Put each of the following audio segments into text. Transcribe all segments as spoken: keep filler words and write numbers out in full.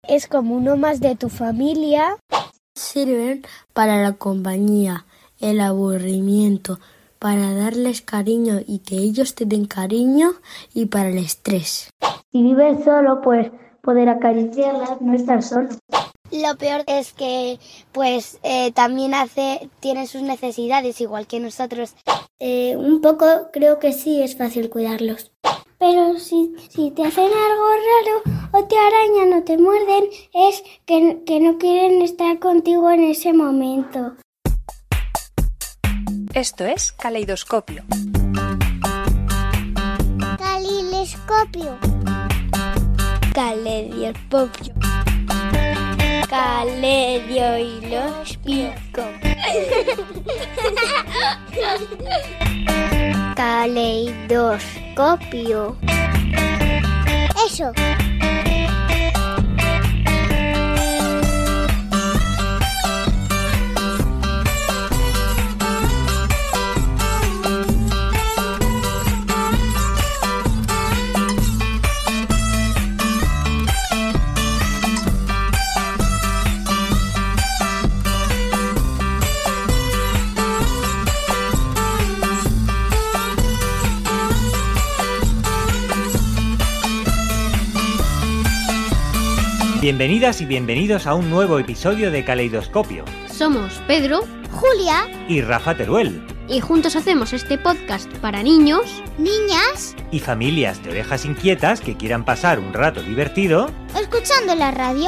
Es como uno más de tu familia. Sirven para la compañía, el aburrimiento, para darles cariño y que ellos te den cariño y para el estrés. Si vives solo, pues poder acariciarlas, no estar solo. Lo peor es que pues eh, también hace tiene sus necesidades igual que nosotros. Eh, un poco creo que sí es fácil cuidarlos. Pero si, si te hacen algo raro o te arañan o te muerden, es que, que no quieren estar contigo en ese momento. Esto es Caleidoscopio. Caleidoscopio. Caleidoscopio. Caledio y los picos. Caleidoscopio. Eso. Bienvenidas y bienvenidos a un nuevo episodio de Caleidoscopio. Somos Pedro, Julia y Rafa Teruel. Y juntos hacemos este podcast para niños, niñas y familias de orejas inquietas que quieran pasar un rato divertido escuchando la radio.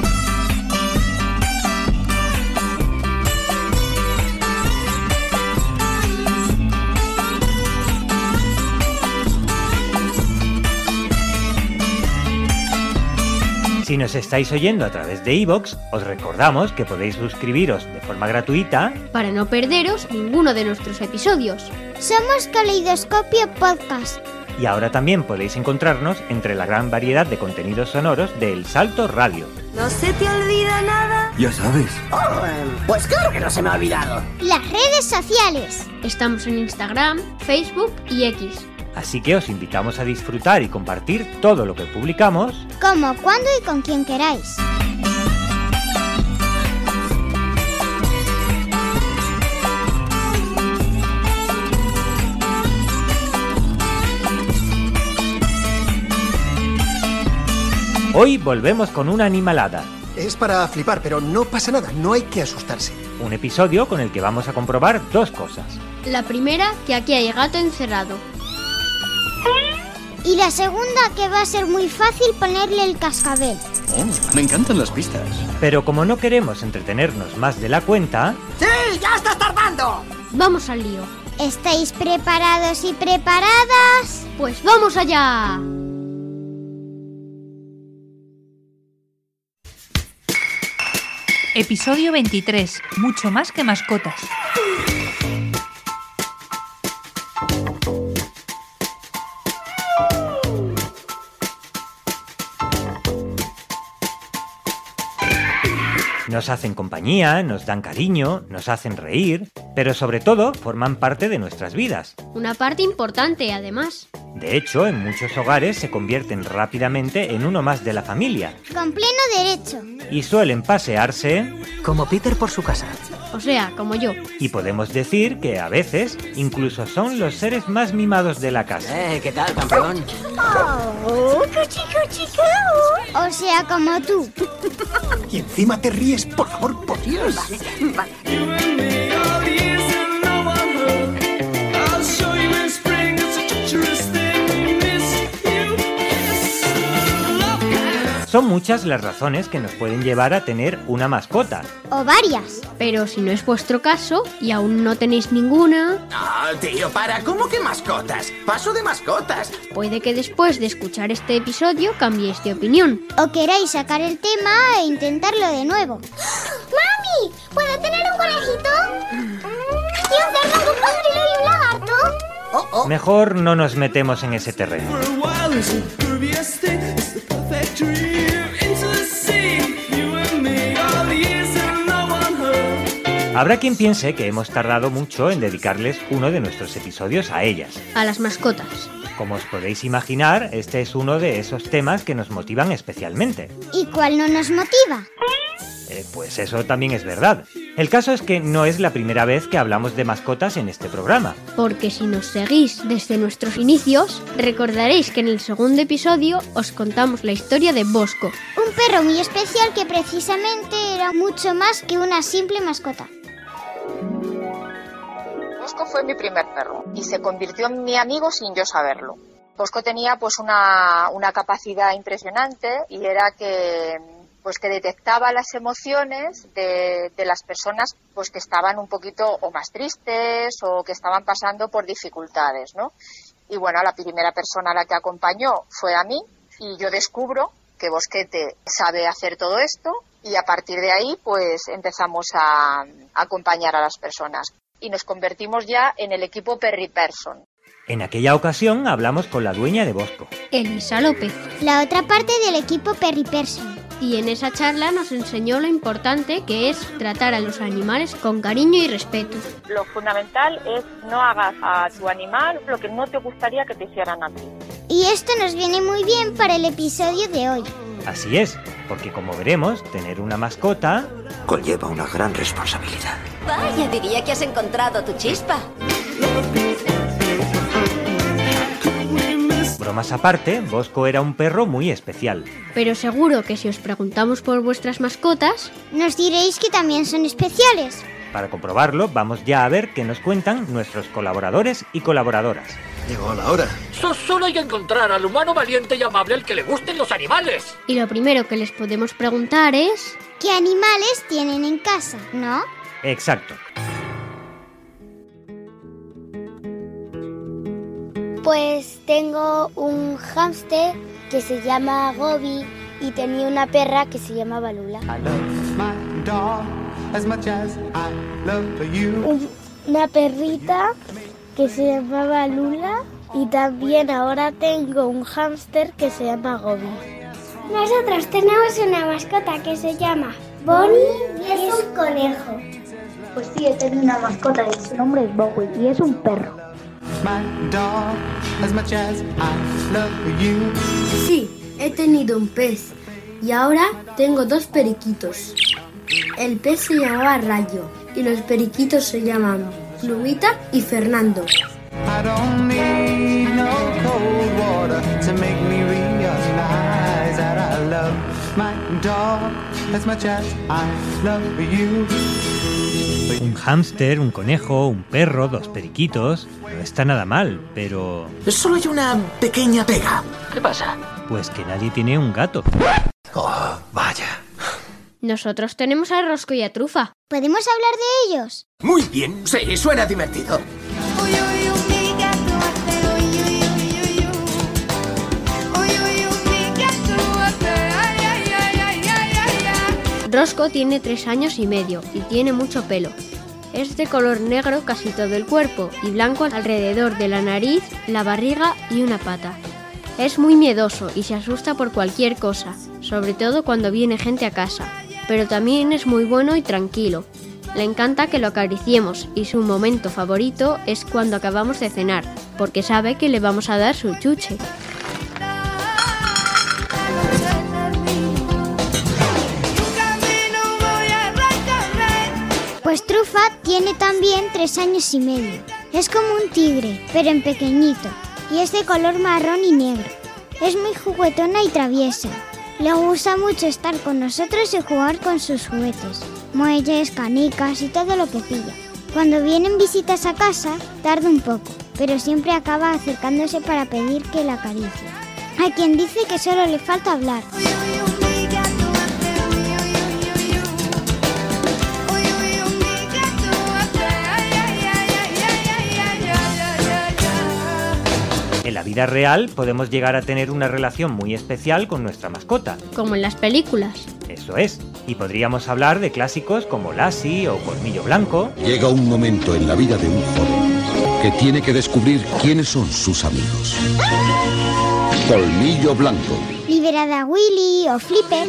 Si nos estáis oyendo a través de iVoox, os recordamos que podéis suscribiros de forma gratuita para no perderos ninguno de nuestros episodios. Somos Caleidoscopio Podcast. Y ahora también podéis encontrarnos entre la gran variedad de contenidos sonoros de El Salto Radio. ¿No se te olvida nada? Ya sabes. Oh, pues claro que no se me ha olvidado. Las redes sociales. Estamos en Instagram, Facebook y X. Así que os invitamos a disfrutar y compartir todo lo que publicamos, como, cuando y con quien queráis. Hoy volvemos con una animalada. Es para flipar, pero no pasa nada, no hay que asustarse. Un episodio con el que vamos a comprobar dos cosas. La primera, que aquí hay gato encerrado. Y la segunda, que va a ser muy fácil ponerle el cascabel. Oh, me encantan las pistas. Pero como no queremos entretenernos más de la cuenta... ¡Sí, ya estás tardando! Vamos al lío. ¿Estáis preparados y preparadas? Pues ¡vamos allá! Episodio veintitrés. Mucho más que mascotas. Nos hacen compañía, nos dan cariño, nos hacen reír, pero sobre todo forman parte de nuestras vidas. Una parte importante, además. De hecho, en muchos hogares se convierten rápidamente en uno más de la familia. Con pleno derecho. Y suelen pasearse... como Peter por su casa. O sea, como yo. Y podemos decir que a veces incluso son los seres más mimados de la casa. Eh, ¿qué tal, campeón? Oh, chico, chico. O sea, como tú. Y encima te ríes, por favor, por Dios. Vale, vale. Son muchas las razones que nos pueden llevar a tener una mascota. O varias. Pero si no es vuestro caso y aún no tenéis ninguna... No, tío, para, ¿cómo que mascotas? Paso de mascotas. Puede que después de escuchar este episodio cambiéis de opinión. O queráis sacar el tema e intentarlo de nuevo. ¡Mami! ¿Puedo tener un conejito? ¿Y un cerdo, un cocodrilo y un lagarto? Oh, oh. Mejor no nos metemos en ese terreno. Habrá quien piense que hemos tardado mucho en dedicarles uno de nuestros episodios a ellas. A las mascotas. Como os podéis imaginar, este es uno de esos temas que nos motivan especialmente. ¿Y cuál no nos motiva? Eh, pues eso también es verdad. El caso es que no es la primera vez que hablamos de mascotas en este programa. Porque si nos seguís desde nuestros inicios, recordaréis que en el segundo episodio os contamos la historia de Bosco. Un perro muy especial que precisamente era mucho más que una simple mascota. Bosco fue mi primer perro y se convirtió en mi amigo sin yo saberlo. Bosco tenía pues una, una capacidad impresionante y era que... pues que detectaba las emociones de, de las personas pues que estaban un poquito o más tristes o que estaban pasando por dificultades, ¿no? Y bueno, la primera persona a la que acompañó fue a mí y yo descubro que Bosquete sabe hacer todo esto y a partir de ahí pues empezamos a, a acompañar a las personas y nos convertimos ya en el equipo Perry Person. En aquella ocasión hablamos con la dueña de Bosco, Elisa López. La otra parte del equipo Perry Person. Y en esa charla nos enseñó lo importante que es tratar a los animales con cariño y respeto. Lo fundamental es no hagas a tu animal lo que no te gustaría que te hicieran a ti. Y esto nos viene muy bien para el episodio de hoy. Así es, porque como veremos, tener una mascota conlleva una gran responsabilidad. Vaya, diría que has encontrado tu chispa. Bromas aparte, Bosco era un perro muy especial. Pero seguro que si os preguntamos por vuestras mascotas, nos diréis que también son especiales. Para comprobarlo, vamos ya a ver qué nos cuentan nuestros colaboradores y colaboradoras. Llegó la hora. So, solo hay que encontrar al humano valiente y amable al que le gusten los animales. Y lo primero que les podemos preguntar es... ¿qué animales tienen en casa, no? Exacto. Pues tengo un hámster que se llama Gobi y tenía una perra que se llamaba Lula. Un, una perrita que se llamaba Lula y también ahora tengo un hámster que se llama Gobi. Nosotros tenemos una mascota que se llama Bonnie y es un conejo. Pues sí, he tenido una mascota y su nombre es Bowie y es un perro. Sí, he tenido un pez y ahora tengo dos periquitos. El pez se llamaba Rayo y los periquitos se llaman Plumita y Fernando. Un hámster, un conejo, un perro, dos periquitos... no está nada mal, pero... solo hay una pequeña pega. ¿Qué pasa? Pues que nadie tiene un gato. Oh, vaya. Nosotros tenemos a Rosco y a Trufa. ¿Podemos hablar de ellos? Muy bien, sí, suena divertido. Rosco tiene tres años y medio y tiene mucho pelo. Es de color negro casi todo el cuerpo y blanco alrededor de la nariz, la barriga y una pata. Es muy miedoso y se asusta por cualquier cosa, sobre todo cuando viene gente a casa, pero también es muy bueno y tranquilo. Le encanta que lo acariciemos y su momento favorito es cuando acabamos de cenar, porque sabe que le vamos a dar su chuche. Pues Trufa tiene también tres años y medio. Es como un tigre, pero en pequeñito, y es de color marrón y negro. Es muy juguetona y traviesa. Le gusta mucho estar con nosotros y jugar con sus juguetes, muelles, canicas y todo lo que pilla. Cuando vienen visitas a casa, tarda un poco, pero siempre acaba acercándose para pedir que la acaricie. Hay quien dice que solo le falta hablar. En la vida real podemos llegar a tener una relación muy especial con nuestra mascota. Como en las películas. Eso es. Y podríamos hablar de clásicos como Lassie o Colmillo Blanco. Llega un momento en la vida de un joven que tiene que descubrir quiénes son sus amigos. Colmillo Blanco. Liberada Willy o Flipper.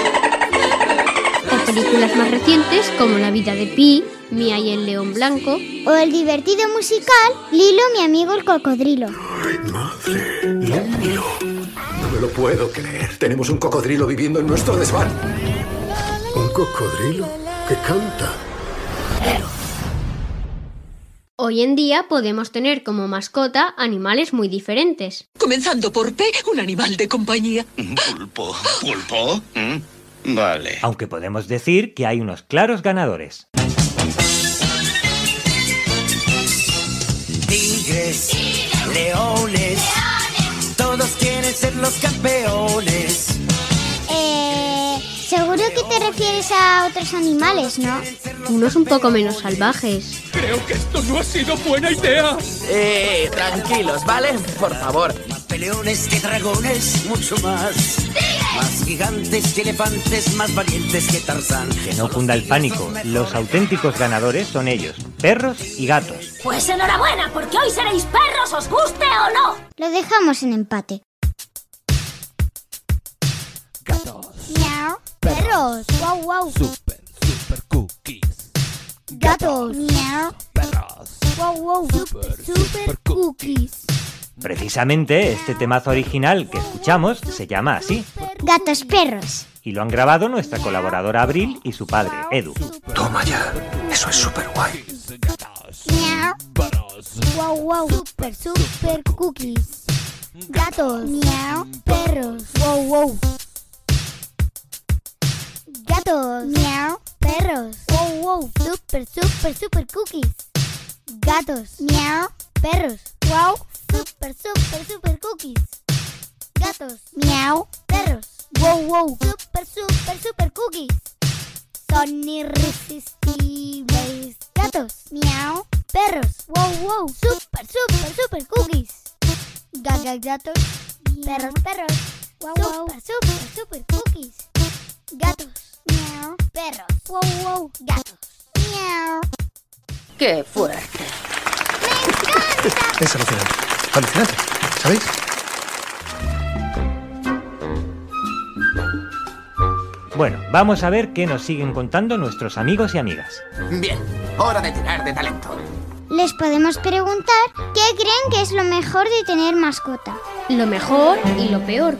O películas más recientes como La vida de Pi, Mía y el león blanco. O el divertido musical Lilo, mi amigo el cocodrilo. ¡Ay, madre! ¡Limpio! No me lo puedo creer. Tenemos un cocodrilo viviendo en nuestro desván. ¿Un cocodrilo que canta? Hoy en día podemos tener como mascota animales muy diferentes. Comenzando por P, un animal de compañía. Pulpo. ¿Pulpo? ¿Mm? Vale. Aunque podemos decir que hay unos claros ganadores. Tigres, leones, todos quieren ser los campeones. Eh, seguro que te refieres a otros animales, ¿no? Unos un poco menos salvajes. Creo que esto no ha sido buena idea. Eh, tranquilos, ¿vale? Por favor. Más peleones que dragones, mucho más. Más gigantes que elefantes, más valientes que Tarzán. Que no funda el pánico. Los auténticos ganadores son ellos, perros y gatos. Pues enhorabuena, porque hoy seréis perros, os guste o no. Lo dejamos en empate. Gatos. Miau. Perros. Wow, wow. Super, super cookies. Gatos. Miau. Perros. Wow, wow. Super, Super cookies. Precisamente este temazo original que escuchamos se llama así. Gatos perros. Y lo han grabado nuestra colaboradora Abril y su padre, Edu. Toma ya. Eso es súper guay. Miau. Wow, wow. Super, super cookies. Gatos. Miau. Perros. Wow, wow. Gatos. Miau. Perros. Wow, wow. Super, super, super cookies. Gatos. Miau. Perros. Wow. Super, super, super cookies. Gatos. Miau. Perros. Wow, wow. Super, super, super cookies. Son irresistibles. Gatos. Miau. Perros. Wow, wow. Super, super, super cookies. Gaga, gatos. Perros, perros. Wow, wow. Super, super, super cookies. Gatos. Miau. Perros. Wow, wow. Gatos. Miau. ¡Qué fuerte! Es alucinante. Alucinante, ¿sabéis? Bueno, vamos a ver qué nos siguen contando nuestros amigos y amigas. Bien, hora de tirar de talento. Les podemos preguntar qué creen que es lo mejor de tener mascota. Lo mejor y lo peor.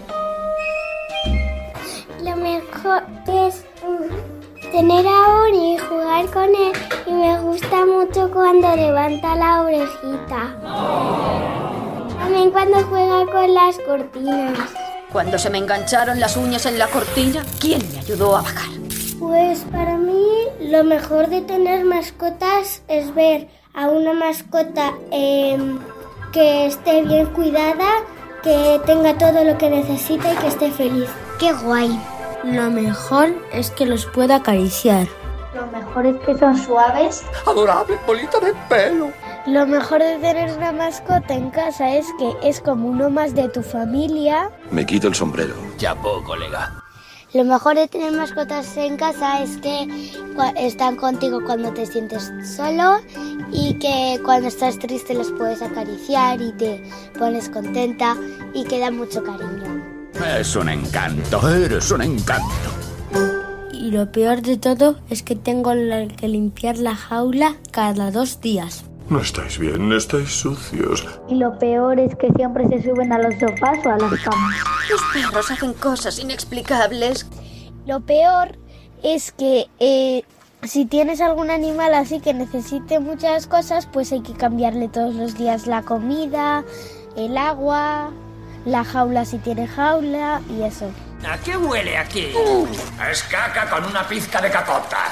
Lo mejor es mm, tener a Ori y jugar con él, y me gusta mucho cuando levanta la orejita. También cuando juega con las cortinas. Cuando se me engancharon las uñas en la cortina, ¿quién me ayudó a bajar? Pues para mí lo mejor de tener mascotas es ver a una mascota eh, que esté bien cuidada, que tenga todo lo que necesita y que esté feliz. ¡Qué guay! Lo mejor es que los pueda acariciar. Lo mejor es que son suaves. Adorable bolita de pelo. Lo mejor de tener una mascota en casa es que es como uno más de tu familia. Me quito el sombrero. Ya poco, colega. Lo mejor de tener mascotas en casa es que están contigo cuando te sientes solo, y que cuando estás triste los puedes acariciar y te pones contenta y que dan mucho cariño. Es un encanto, eres un encanto. Y lo peor de todo es que tengo que limpiar la jaula cada dos días. No estáis bien, estáis sucios. Y lo peor es que siempre se suben a los sofás o a las camas. Los perros hacen cosas inexplicables. Lo peor es que eh, si tienes algún animal así que necesite muchas cosas, pues hay que cambiarle todos los días la comida, el agua, la jaula si tiene jaula y eso. ¿A qué huele aquí? Uh. Es caca con una pizca de cacota.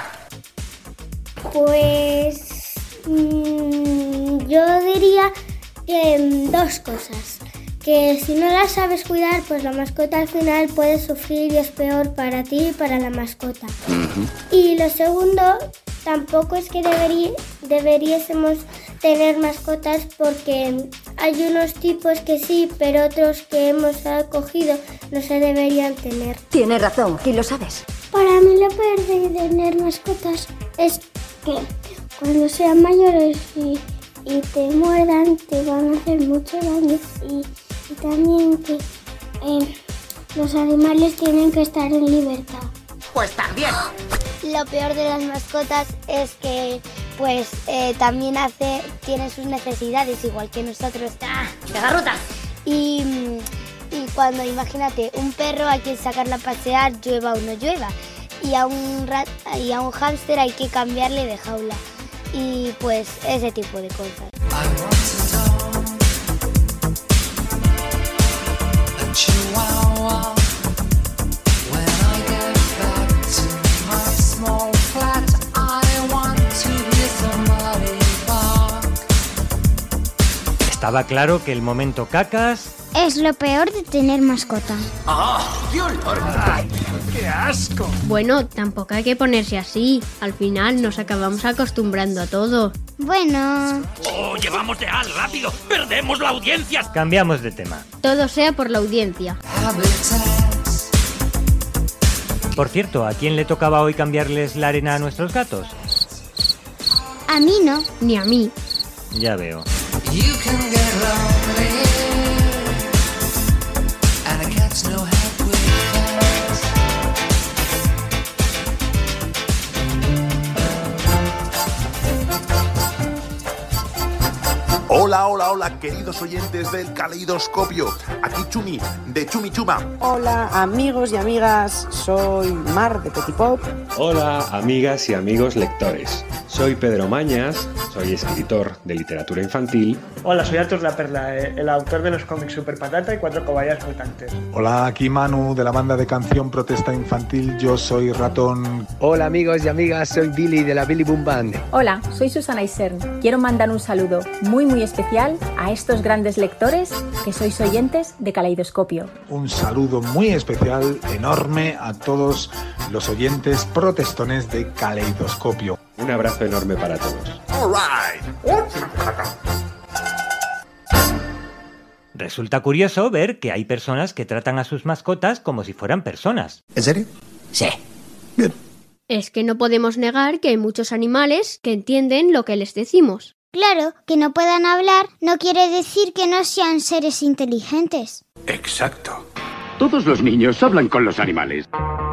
Pues mmm, yo diría que mmm, dos cosas. Que si no la sabes cuidar, pues la mascota al final puede sufrir y es peor para ti y para la mascota. Uh-huh. Y lo segundo, tampoco es que deberí, deberíamos tener mascotas, porque hay unos tipos que sí, pero otros que hemos acogido no se deberían tener. Tienes razón, ¿quién lo sabes? Para mí lo peor de tener mascotas es que cuando sean mayores y, y te mueran, te van a hacer mucho daño. Y, y también que eh, los animales tienen que estar en libertad. Pues también. Lo peor de las mascotas es que pues eh, también hace, tiene sus necesidades igual que nosotros. ¡Ah! ¡Se garrota! Y, y cuando, imagínate, un perro hay que sacarla a pasear, llueva o no llueva. Y a un, rat, y a un hámster hay que cambiarle de jaula. Y pues ese tipo de cosas. Estaba claro que el momento cacas es lo peor de tener mascota. ¡Ah! ¡Qué olor! ¡Qué asco! Bueno, tampoco hay que ponerse así. Al final nos acabamos acostumbrando a todo. Bueno... ¡Oh, llevamos de al rápido! ¡Perdemos la audiencia! Cambiamos de tema. Todo sea por la audiencia. Por cierto, ¿a quién le tocaba hoy cambiarles la arena a nuestros gatos? A mí no. Ni a mí. Ya veo. You can get lonely, and a cat's no help with that. Hola, hola, hola, queridos oyentes del Caleidoscopio. Aquí Chumi, de Chumi Chuma. Hola, amigos y amigas, soy Mar de Petit Pop. Hola, amigas y amigos lectores. Soy Pedro Mañas, soy escritor de literatura infantil. Hola, soy Artur La Perla, el autor de los cómics Super Patata y Cuatro Cobayas Mutantes. Hola, aquí Manu de la banda de canción Protesta Infantil, yo soy Ratón. Hola amigos y amigas, soy Billy de la Billy Boom Band. Hola, soy Susana Isern. Quiero mandar un saludo muy muy especial a estos grandes lectores que sois oyentes de Caleidoscopio. Un saludo muy especial, enorme a todos los oyentes protestones de Caleidoscopio. Un abrazo enorme para todos. All right. Resulta curioso ver que hay personas que tratan a sus mascotas como si fueran personas. ¿En serio? Sí. Bien. Es que no podemos negar que hay muchos animales que entienden lo que les decimos. Claro, que no puedan hablar no quiere decir que no sean seres inteligentes. Exacto. Todos los niños hablan con los animales.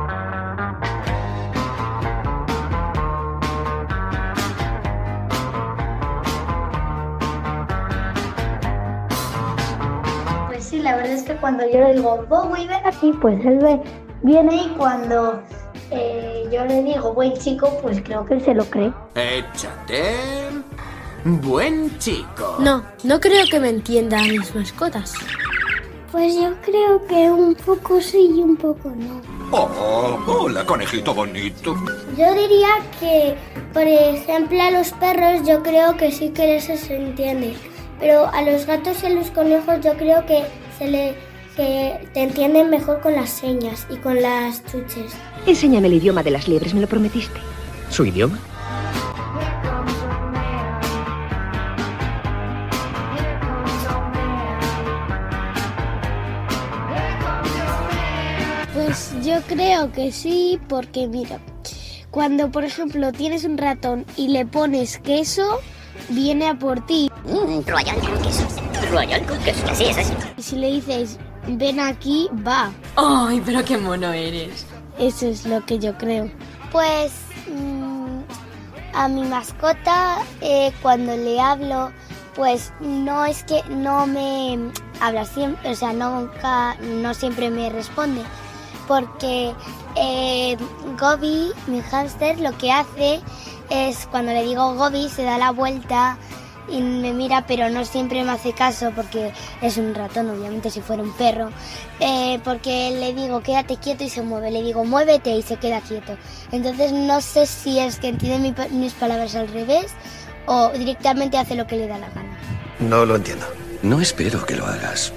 Pues sí, la verdad es que cuando yo le digo, Bowie, ven aquí, pues él ve, viene y cuando eh, yo le digo, buen chico, pues creo que él se lo cree. Échate. Buen chico. No, no creo que me entienda a mis mascotas. Pues yo creo que un poco sí y un poco no. Oh, hola, conejito bonito. Yo diría que, por ejemplo, a los perros yo creo que sí que les se entiende. Pero a los gatos y a los conejos yo creo que se le que te entienden mejor con las señas y con las chuches. Enséñame el idioma de las liebres, me lo prometiste. ¿Su idioma? Pues yo creo que sí, porque mira, cuando por ejemplo tienes un ratón y le pones queso, viene a por ti. Mm, royal con queso. Royal con queso. Así es, así. Y si le dices, ven aquí, va. Ay, pero qué mono eres. Eso es lo que yo creo. Pues mmm, a mi mascota, eh, cuando le hablo, pues no es que no me habla siempre, o sea, nunca, no siempre me responde. Porque eh, Gobi, mi hámster, lo que hace es, cuando le digo Gobi, se da la vuelta y me mira, pero no siempre me hace caso porque es un ratón, obviamente, si fuera un perro. Eh, porque le digo, quédate quieto y se mueve. Le digo, muévete y se queda quieto. Entonces no sé si es que entiende mi, mis palabras al revés o directamente hace lo que le da la gana. No lo entiendo. No espero que lo hagas.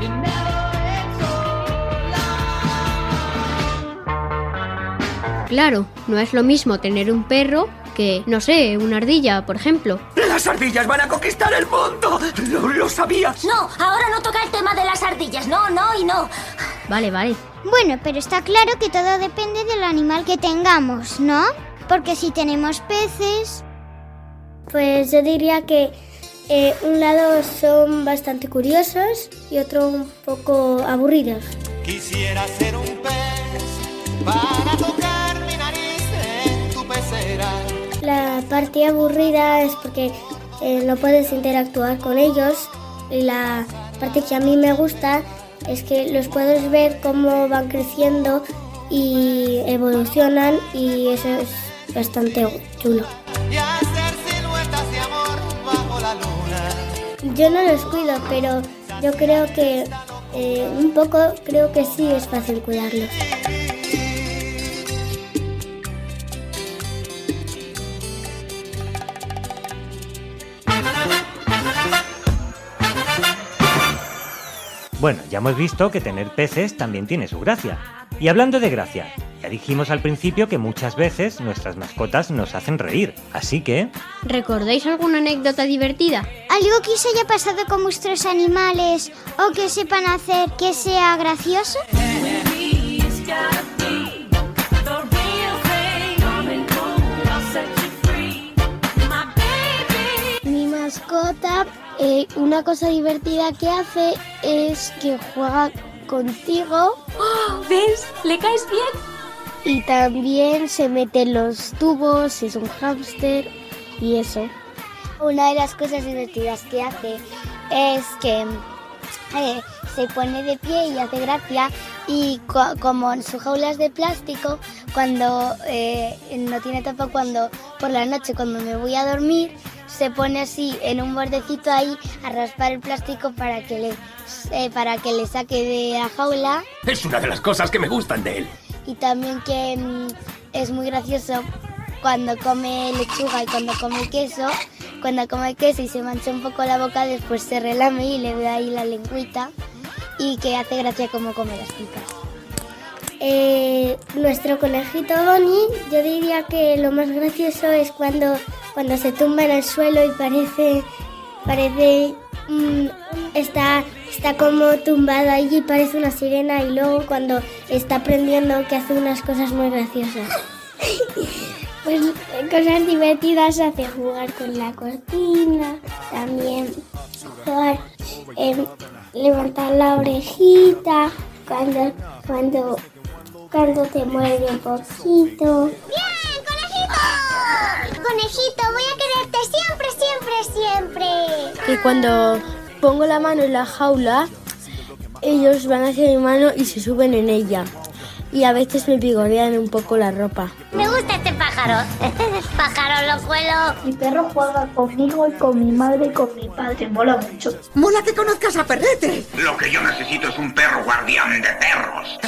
Claro, no es lo mismo tener un perro que, no sé, una ardilla, por ejemplo. ¡Las ardillas van a conquistar el mundo! ¡Lo, lo sabías! No, ahora no toca el tema de las ardillas. No, no y no. Vale, vale. Bueno, pero está claro que todo depende del animal que tengamos, ¿no? Porque si tenemos peces... Pues yo diría que eh, un lado son bastante curiosos y otro un poco aburridos. Quisiera ser un pez para tocar mi nariz en tu pecera. La parte aburrida es porque eh, no puedes interactuar con ellos y la parte que a mí me gusta es que los puedes ver cómo van creciendo y evolucionan y eso es bastante chulo. Yo no los cuido, pero yo creo que eh, un poco creo que sí es fácil cuidarlos. Bueno, ya hemos visto que tener peces también tiene su gracia. Y hablando de gracia, ya dijimos al principio que muchas veces nuestras mascotas nos hacen reír, así que... ¿Recordáis alguna anécdota divertida? ¿Algo que os haya pasado con vuestros animales o que sepan hacer que sea gracioso? Mi mascota, eh, una cosa divertida que hace es que juega contigo. ¡Oh! ¿Ves? ¿Le caes bien? Y también se mete en los tubos, es un hámster y eso. Una de las cosas divertidas que hace es que eh, se pone de pie y hace gracia y co- como en su jaula es de plástico, cuando eh, no tiene tapa, cuando por la noche cuando me voy a dormir, se pone así en un bordecito ahí a raspar el plástico para que le, eh, para que le saque de la jaula. Es una de las cosas que me gustan de él. Y también que mmm, es muy gracioso cuando come lechuga y cuando come queso. Cuando come queso y se mancha un poco la boca, después se relame y le ve ahí la lengüita. Y que hace gracia como come las pipas. Eh, nuestro conejito Bonnie, yo diría que lo más gracioso es cuando, cuando se tumba en el suelo y parece, parece mmm, está, está como tumbado allí y parece una sirena, y luego cuando está aprendiendo que hace unas cosas muy graciosas. Pues cosas divertidas hace jugar con la cortina, también jugar, eh, levantar la orejita cuando, cuando, cuando te muerde un poquito. ¡Bien, conejito! Conejito, voy a quererte siempre, siempre, siempre. Y cuando pongo la mano en la jaula, ellos van hacia mi mano y se suben en ella. Y a veces me picotean un poco la ropa. Me gusta este pájaro. Pájaro locuelo. Mi perro juega conmigo y con mi madre y con mi padre. Mola mucho. ¡Mola que conozcas a Perrete! Lo que yo necesito es un perro guardián de perros.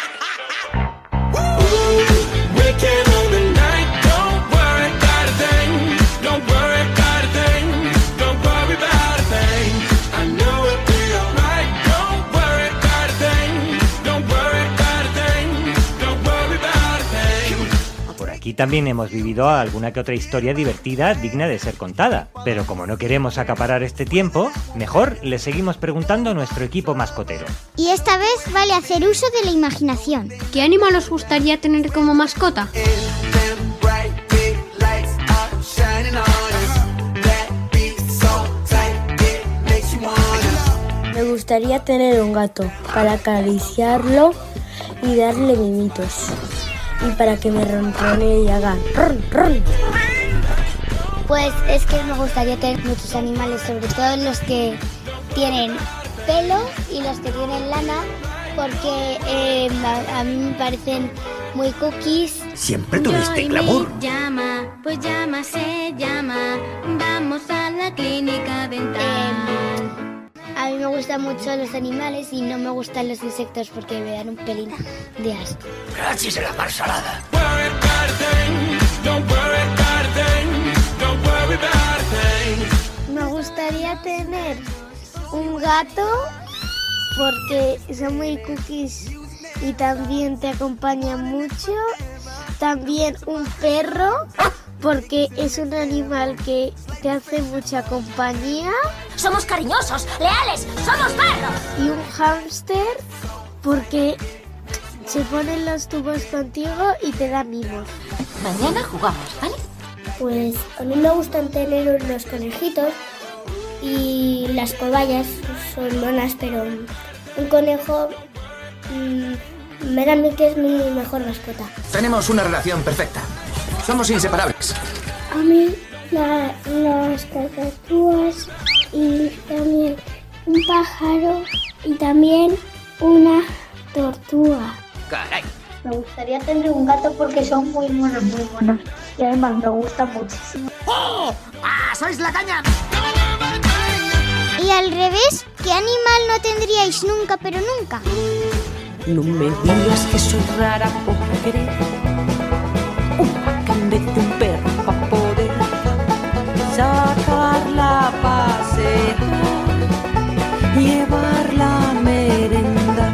Aquí también hemos vivido alguna que otra historia divertida digna de ser contada, pero como no queremos acaparar este tiempo, mejor le seguimos preguntando a nuestro equipo mascotero. Y esta vez vale hacer uso de la imaginación. ¿Qué animal os gustaría tener como mascota? Me gustaría tener un gato para acariciarlo y darle mimitos. Y para que me ronronee y haga ron, ron. Pues es que me gustaría tener muchos animales, sobre todo los que tienen pelo y los que tienen lana, porque eh, a, a mí me parecen muy cookies. Siempre tuviste glamour. Llama, pues llama, se llama, vamos a la clínica dental. Eh, A mí me gustan mucho los animales y no me gustan los insectos porque me dan un pelín de asco. Gracias a la mar salada. Me gustaría tener un gato porque son muy cookies y también te acompañan mucho. También un perro porque es un animal que te hace mucha compañía. Somos cariñosos, leales, somos perros. Y un hámster porque se ponen los tubos contigo y te da mimos. Mañana jugamos, ¿vale? Pues a mí me gustan tener unos conejitos y las cobayas son monas, pero un conejo mmm, me da a mí que es mi mejor mascota. Tenemos una relación perfecta. Somos inseparables. A mí la, las cacatúas y también un pájaro y también una tortuga. Caray. Me gustaría tener un gato porque son muy monos, muy monos. Y además me gustan muchísimo. ¡Oh! ¡Ah, sois la caña! Y al revés, ¿qué animal no tendríais nunca, pero nunca? No me digas que soy rara por querer un vaca en vez de un perro para poder sacarla a pasear, llevarla a merendar.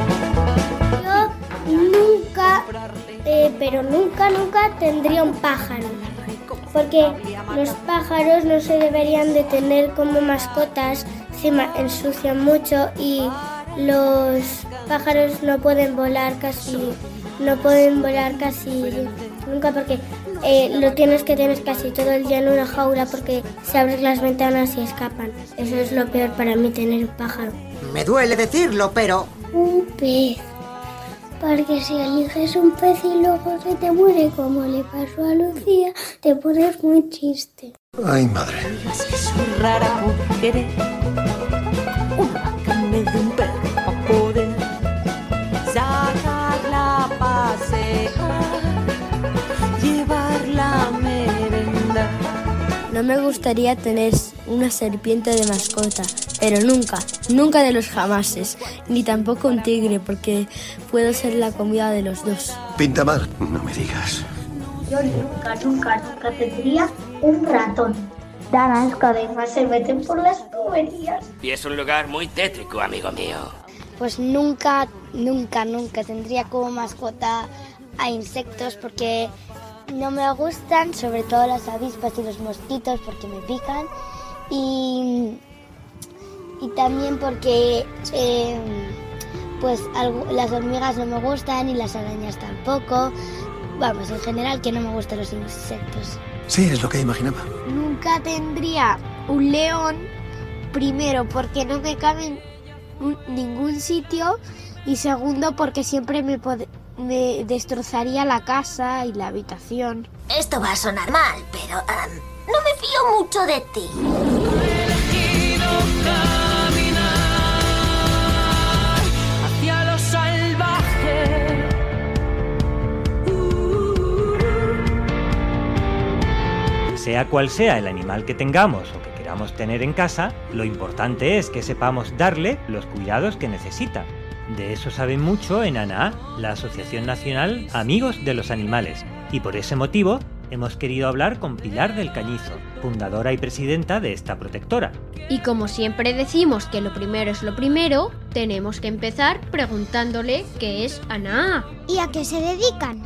Yo nunca, eh, pero nunca, nunca tendría un pájaro. Porque los pájaros no se deberían de tener como mascotas, encima ensucian mucho y los pájaros no pueden volar casi, no pueden volar casi nunca porque eh, lo tienes que tener casi todo el día en una jaula porque se abren las ventanas y escapan. Eso es lo peor para mí, tener un pájaro. Me duele decirlo, pero... Un pez. Porque si eliges un pez y luego se te muere como le pasó a Lucía, te pones muy triste. Ay, madre. Es que soy rara por querer una vaca en vez de un perro para poder sacarla a pasear, llevarla a merendar. No me gustaría tener una serpiente de mascota, pero nunca, nunca de los jamases, ni tampoco un tigre, porque puedo ser la comida de los dos. Pinta mal, no me digas. Yo nunca, nunca, nunca tendría un ratón. Dan asco, además se meten por las tuberías. Y es un lugar muy tétrico, amigo mío. Pues nunca, nunca, nunca tendría como mascota a insectos porque no me gustan, sobre todo las avispas y los mosquitos porque me pican. Y, y también porque eh, pues algo, las hormigas no me gustan y las arañas tampoco. Vamos, en general que no me gustan los insectos. Sí, es lo que imaginaba. Nunca tendría un león, primero porque no me cabe en un, ningún sitio y segundo porque siempre me, pod- me destrozaría la casa y la habitación. Esto va a sonar mal, pero um, no me fío mucho de ti. Hacia lo salvaje. Sea cual sea el animal que tengamos o que queramos tener en casa, lo importante es que sepamos darle los cuidados que necesita. De eso saben mucho en ANAA, la Asociación Nacional Amigos de los Animales, y por ese motivo hemos querido hablar con Pilar del Cañizo, fundadora y presidenta de esta protectora. Y como siempre decimos que lo primero es lo primero, tenemos que empezar preguntándole qué es ANAA. ¿Y a qué se dedican?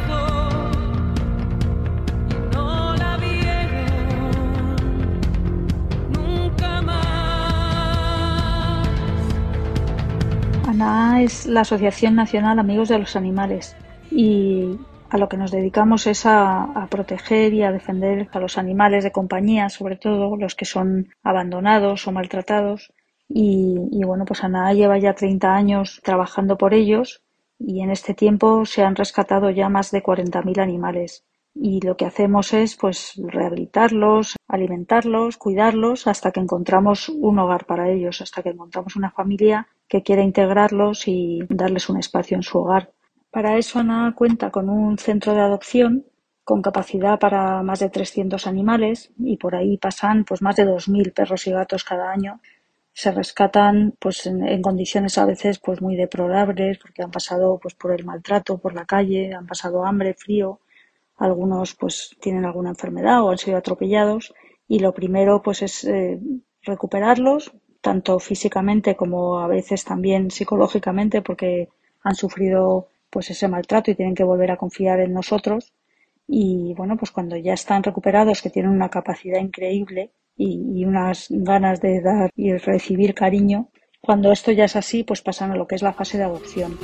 ANAA es la Asociación Nacional Amigos de los Animales y a lo que nos dedicamos es a, a proteger y a defender a los animales de compañía, sobre todo los que son abandonados o maltratados. Y, y bueno, pues ANAA lleva ya treinta años trabajando por ellos y en este tiempo se han rescatado ya más de cuarenta mil animales. Y lo que hacemos es pues rehabilitarlos, alimentarlos, cuidarlos hasta que encontramos un hogar para ellos, hasta que encontramos una familia que quiera integrarlos y darles un espacio en su hogar. Para eso ANAA cuenta con un centro de adopción con capacidad para más de trescientos animales y por ahí pasan pues más de dos mil perros y gatos cada año. Se rescatan pues en, en condiciones a veces pues muy deplorables porque han pasado pues por el maltrato, por la calle, han pasado hambre, frío. Algunos pues tienen alguna enfermedad o han sido atropellados y lo primero pues es eh, recuperarlos tanto físicamente como a veces también psicológicamente porque han sufrido pues ese maltrato y tienen que volver a confiar en nosotros y bueno pues cuando ya están recuperados que tienen una capacidad increíble y, y unas ganas de dar y recibir cariño, cuando esto ya es así pues pasan a lo que es la fase de adopción.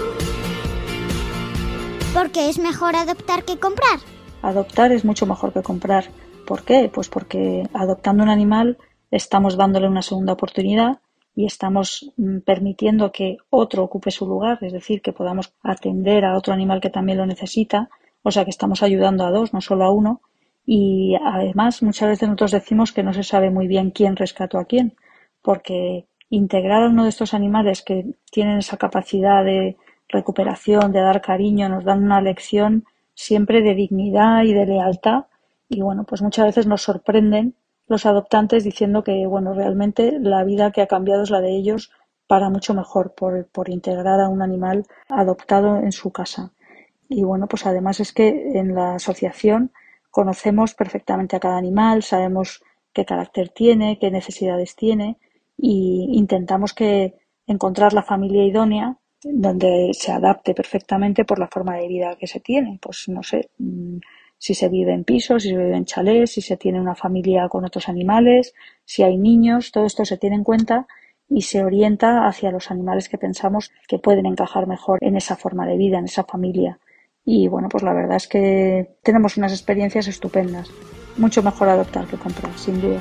Porque es mejor adoptar que comprar. Adoptar es mucho mejor que comprar. ¿Por qué? Pues porque adoptando un animal estamos dándole una segunda oportunidad y estamos mm, permitiendo que otro ocupe su lugar, es decir, que podamos atender a otro animal que también lo necesita, o sea que estamos ayudando a dos, no solo a uno. Y además muchas veces nosotros decimos que no se sabe muy bien quién rescató a quién, porque integrar a uno de estos animales que tienen esa capacidad de recuperación, de dar cariño, nos dan una lección siempre de dignidad y de lealtad. Y bueno, pues muchas veces nos sorprenden los adoptantes diciendo que, bueno, realmente la vida que ha cambiado es la de ellos para mucho mejor por, por integrar a un animal adoptado en su casa. Y bueno, pues además es que en la asociación conocemos perfectamente a cada animal, sabemos qué carácter tiene, qué necesidades tiene y intentamos que encontrar la familia idónea donde se adapte perfectamente por la forma de vida que se tiene. Pues no sé, si se vive en pisos, si se vive en chalés, si se tiene una familia con otros animales, si hay niños, todo esto se tiene en cuenta y se orienta hacia los animales que pensamos que pueden encajar mejor en esa forma de vida, en esa familia. Y bueno, pues la verdad es que tenemos unas experiencias estupendas. Mucho mejor adoptar que comprar, sin duda.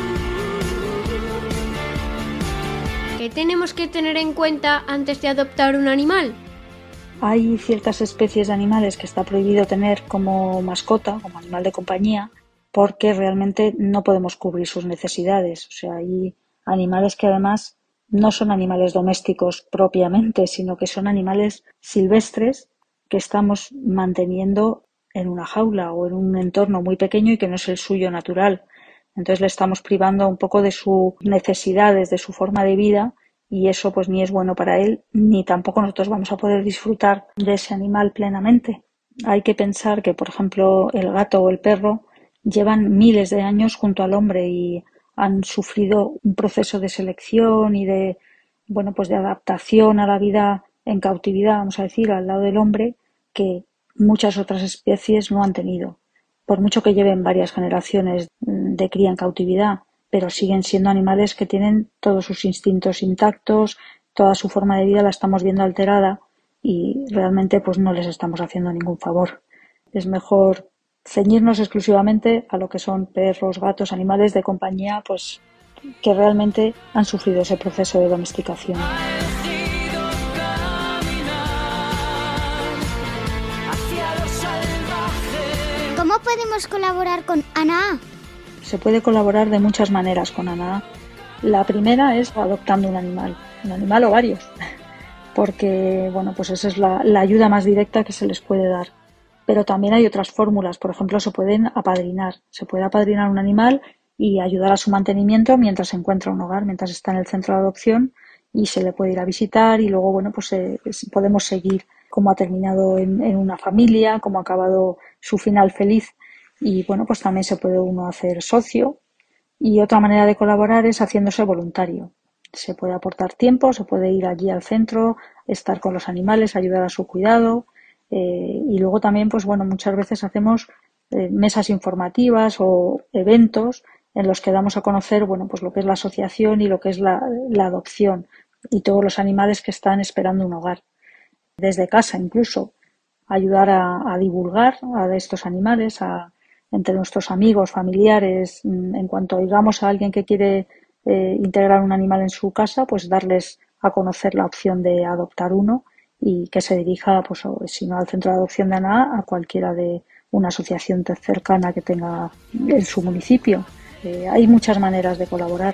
¿Qué tenemos que tener en cuenta antes de adoptar un animal? Hay ciertas especies de animales que está prohibido tener como mascota, como animal de compañía, porque realmente no podemos cubrir sus necesidades. O sea, hay animales que además no son animales domésticos propiamente, sino que son animales silvestres que estamos manteniendo en una jaula o en un entorno muy pequeño y que no es el suyo natural. Entonces le estamos privando un poco de sus necesidades, de su forma de vida, y eso pues ni es bueno para él, ni tampoco nosotros vamos a poder disfrutar de ese animal plenamente. Hay que pensar que, por ejemplo, el gato o el perro llevan miles de años junto al hombre y han sufrido un proceso de selección y de, bueno, pues de adaptación a la vida en cautividad, vamos a decir, al lado del hombre, que muchas otras especies no han tenido. Por mucho que lleven varias generaciones de cría en cautividad, pero siguen siendo animales que tienen todos sus instintos intactos, toda su forma de vida la estamos viendo alterada y realmente pues no les estamos haciendo ningún favor. Es mejor ceñirnos exclusivamente a lo que son perros, gatos, animales de compañía, pues que realmente han sufrido ese proceso de domesticación. ¿Cómo podemos colaborar con ANAA? Se puede colaborar de muchas maneras con ANAA. La primera es adoptando un animal, un animal o varios, porque bueno, pues esa es la, la ayuda más directa que se les puede dar. Pero también hay otras fórmulas, por ejemplo, se pueden apadrinar. Se puede apadrinar un animal y ayudar a su mantenimiento mientras se encuentra un hogar, mientras está en el centro de adopción y se le puede ir a visitar y luego, bueno, pues eh, podemos seguir cómo ha terminado en, en una familia, cómo ha acabado su final feliz y, bueno, pues también se puede uno hacer socio. Y otra manera de colaborar es haciéndose voluntario. Se puede aportar tiempo, se puede ir allí al centro, estar con los animales, ayudar a su cuidado. Eh, y luego también, pues bueno, muchas veces hacemos eh, mesas informativas o eventos en los que damos a conocer, bueno, pues lo que es la asociación y lo que es la, la adopción y todos los animales que están esperando un hogar. Desde casa incluso, ayudar a, a divulgar a estos animales, a, entre nuestros amigos, familiares, en cuanto oigamos a alguien que quiere eh, integrar un animal en su casa, pues darles a conocer la opción de adoptar uno y que se dirija, pues, si no al centro de adopción de ANAA, a cualquiera de una asociación cercana que tenga en su municipio. Eh, hay muchas maneras de colaborar.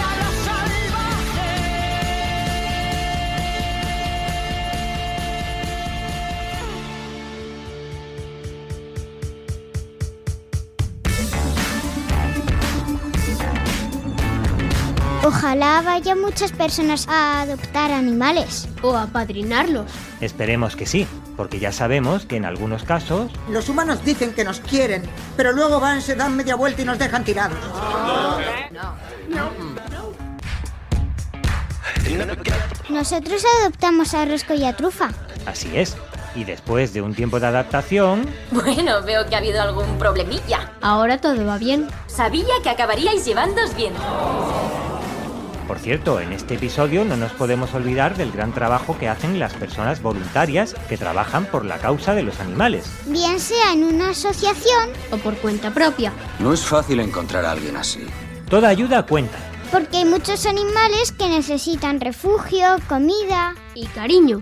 Ojalá vaya muchas personas a adoptar animales. O a apadrinarlos. Esperemos que sí, porque ya sabemos que en algunos casos... Los humanos dicen que nos quieren, pero luego van, se dan media vuelta y nos dejan tirados. No, no. Nosotros adoptamos a Rosco y a Trufa. Así es. Y después de un tiempo de adaptación... Bueno, veo que ha habido algún problemilla. Ahora todo va bien. Sabía que acabaríais llevándoos bien. Por cierto, en este episodio no nos podemos olvidar del gran trabajo que hacen las personas voluntarias que trabajan por la causa de los animales. Bien sea en una asociación o por cuenta propia. No es fácil encontrar a alguien así. Toda ayuda cuenta. Porque hay muchos animales que necesitan refugio, comida y cariño.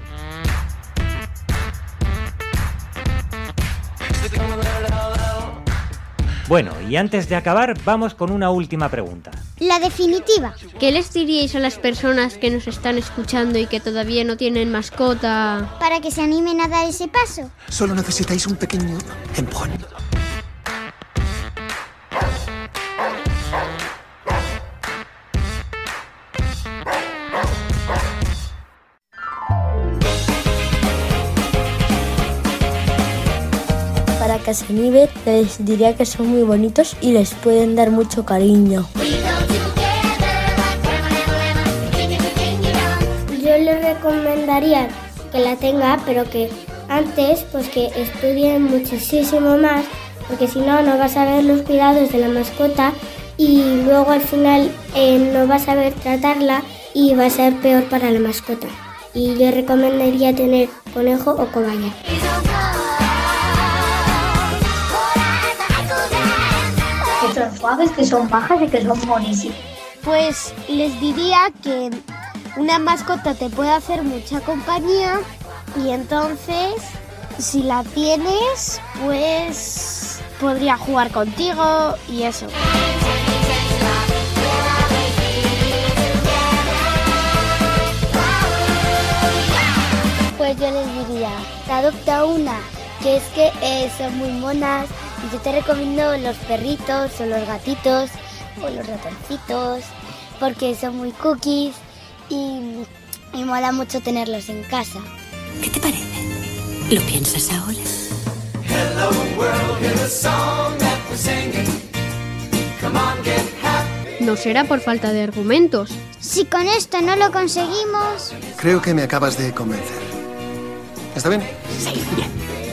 Bueno, y antes de acabar, vamos con una última pregunta. La definitiva. ¿Qué les diríais a las personas que nos están escuchando y que todavía no tienen mascota? Para que se animen a dar ese paso. Solo necesitáis un pequeño empujón. Para que se anime, les diría que son muy bonitos y les pueden dar mucho cariño. Yo les recomendaría que la tenga, pero que antes pues que estudien muchísimo más, porque si no, no vas a ver los cuidados de la mascota y luego al final eh, no vas a saber tratarla y va a ser peor para la mascota. Y yo recomendaría tener conejo o cobaya. Que son suaves, que son majas y que son monísimas. Pues les diría que una mascota te puede hacer mucha compañía y entonces si la tienes pues podría jugar contigo y eso. Pues yo les diría, te adopta una, que es que eh, son muy monas. Yo te recomiendo los perritos o los gatitos o los ratoncitos porque son muy cookies y, y mola mucho tenerlos en casa. ¿Qué te parece? ¿Lo piensas ahora? Hello world, hear the song that we're singing. Come on, get happy. No será por falta de argumentos. Si con esto no lo conseguimos... Creo que me acabas de convencer. ¿Está bien? Sí, bien.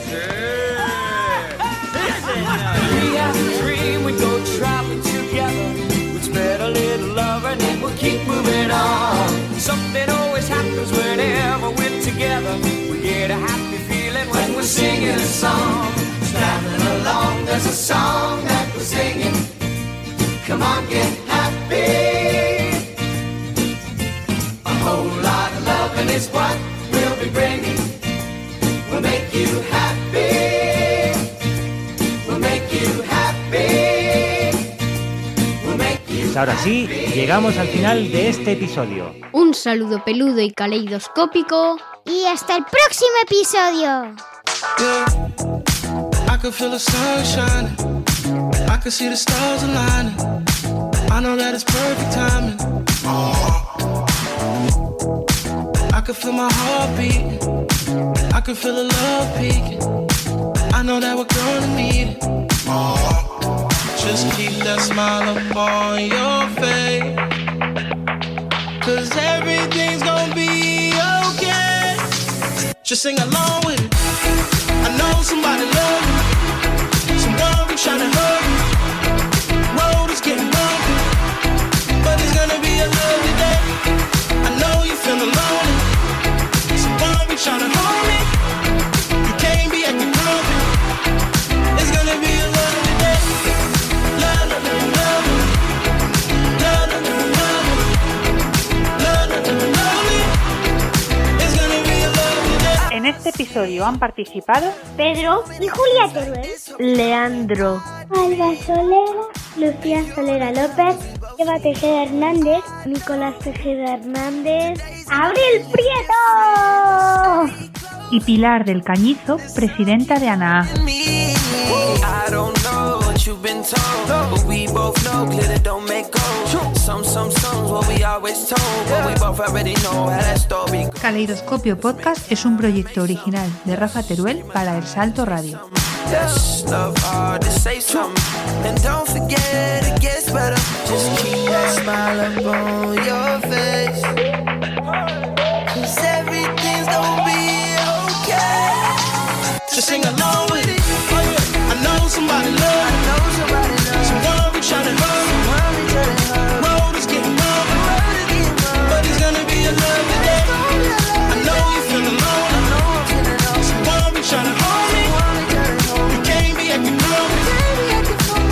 We have a dream, we go traveling together. We spread a little love and then we'll keep moving on. Something always happens whenever we're together. We get a happy feeling when we're singing a song. Traveling along, there's a song that we're singing. Come on, get happy. A whole lot of loving is what we'll be bringing. We'll make you happy. We'll make you happy. We'll make you Pues ahora sí, llegamos al final de este episodio. Un saludo peludo y caleidoscópico. Y hasta el próximo episodio. I could feel the sun shining. I could see the stars aligning. I know that it's perfect timing. I could feel my heart beating. I could feel the love peaking. I know that we're gonna need it. Just keep that smile up on your face. Cause everything's gonna be okay. Just sing along with it. I know somebody loves you. Someone trying to hurt you. Road is getting bumpy, but it's gonna be a lovely day. I know you feel lonely. Someone trying to hold me. You can't be acting grumpy. It's gonna be a lovely day. La la la la la la la la la la la. It's gonna be a lovely day. En este episodio han participado Pedro y Julia Teruel, Leandro, Alba Solera, Lucía Solera López, Eva Tejeda Hernández, Nicolás Tejeda Hernández, ¡Abril Prieto! y Pilar del Cañizo, presidenta de ANAA. I don't know what you've been told, but we both know glitter don't make gold. Some, some songs what we always told, but we both already know how that story goes. Caleidoscopio Podcast es un proyecto original de Rafa Teruel para El Salto Radio. That's love hard to say something, and don't forget it gets better. Just keep that smile up on your face, cause everything's gonna be okay. Just sing along with it. I know somebody loves you. Someone trying to hurt you. Road is getting bumpy, but it's gonna be a lovely day. I know you feel alone. Someone trying to hold me. You can't be acting grumpy.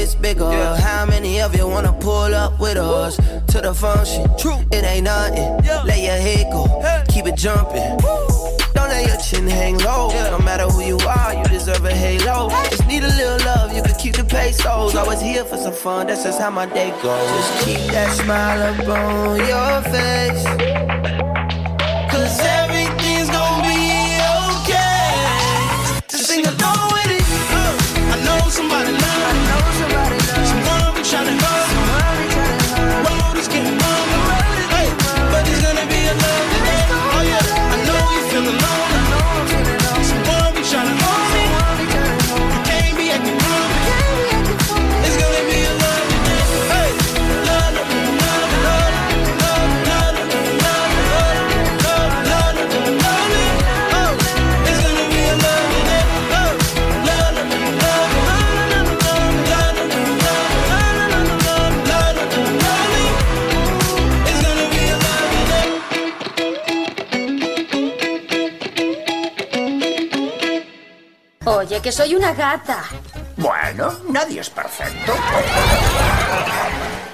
gets bigger. Yeah. How many of you wanna pull up with us to the function? True. It ain't nothing. Yeah. Let your head go. Hey. Keep it jumping. Woo. Don't let your chin hang low. Yeah. No matter who you are, you deserve a halo. Hey. Just need a little love, you can keep the pesos. I was here for some fun, that's just how my day goes. Just keep that smile up on your face, 'cause everything's gonna be okay. Just sing along with it. uh, I know somebody loves. I know somebody loves. Someone be trying to hug. Road is getting longer, hey, but there's gonna be a love today. Oh yeah, I know you feel alone. Someone be trying to hold me. You can't be acting wrong. It's gonna be a love today. Hey, love, love, love, love, love, love, love, love, love, love, love. Oh, it's gonna be a love today. Oh, love, love, love, love, love, love, love, love, love. It's gonna be a love today. Oye, que soy una gata. Bueno, nadie es perfecto.